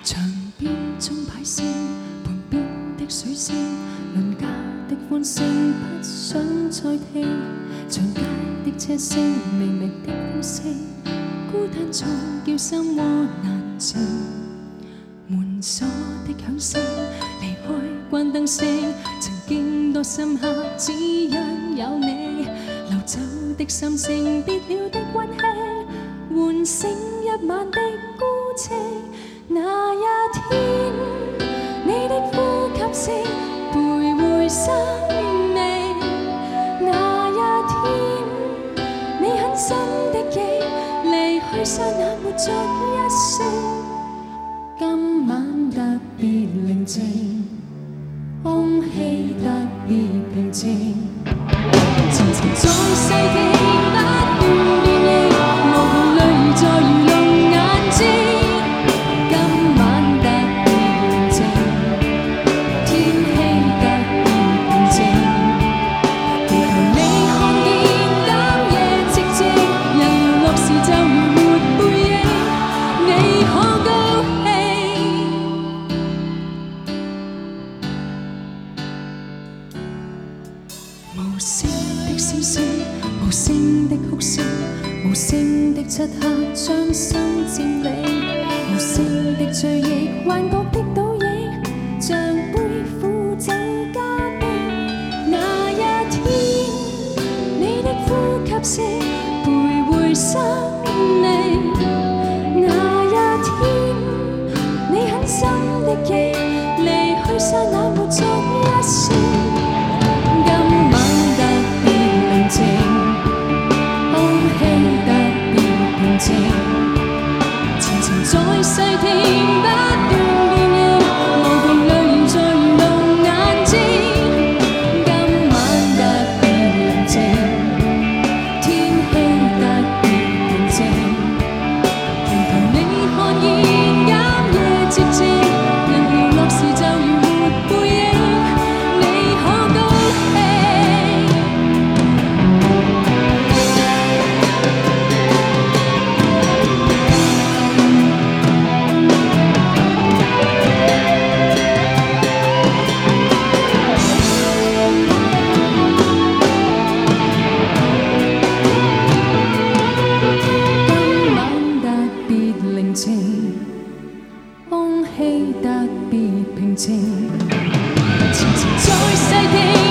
牆邊鐘擺聲，旁邊的水聲，鄰家的歡聲，不想再聽。長街的車聲，微微的風聲，孤單中叫心窩難靜。門鎖的響聲，離開關燈聲，曾經多深刻，只因有你。流走的心聲，別了的溫馨，喚醒一晚的孤寂。那一天，你的呼吸聲徘徊生命。那一天，你很深的記，離去剎那沒作一聲。今晚特別寧靜，空氣特別平靜。前塵再細聽，不斷變異，無窮淚在愚弄眼睛。無聲的聲聲，無聲的哭聲，無聲的漆黑將心佔領，無聲的追憶，幻覺的倒影，像背負酒家冰。那一天，你的呼吸聲徘徊生命。那一天，你很深的記，離去剎那沒作一聲。再細聽，不斷變異，無窮淚在愚弄眼睛。今晚特別寧靜，天氣特別平靜。祈求你看見減夜寂靜，人搖落時就如沒背影，你可高興？空氣特別平靜，前塵再細聽。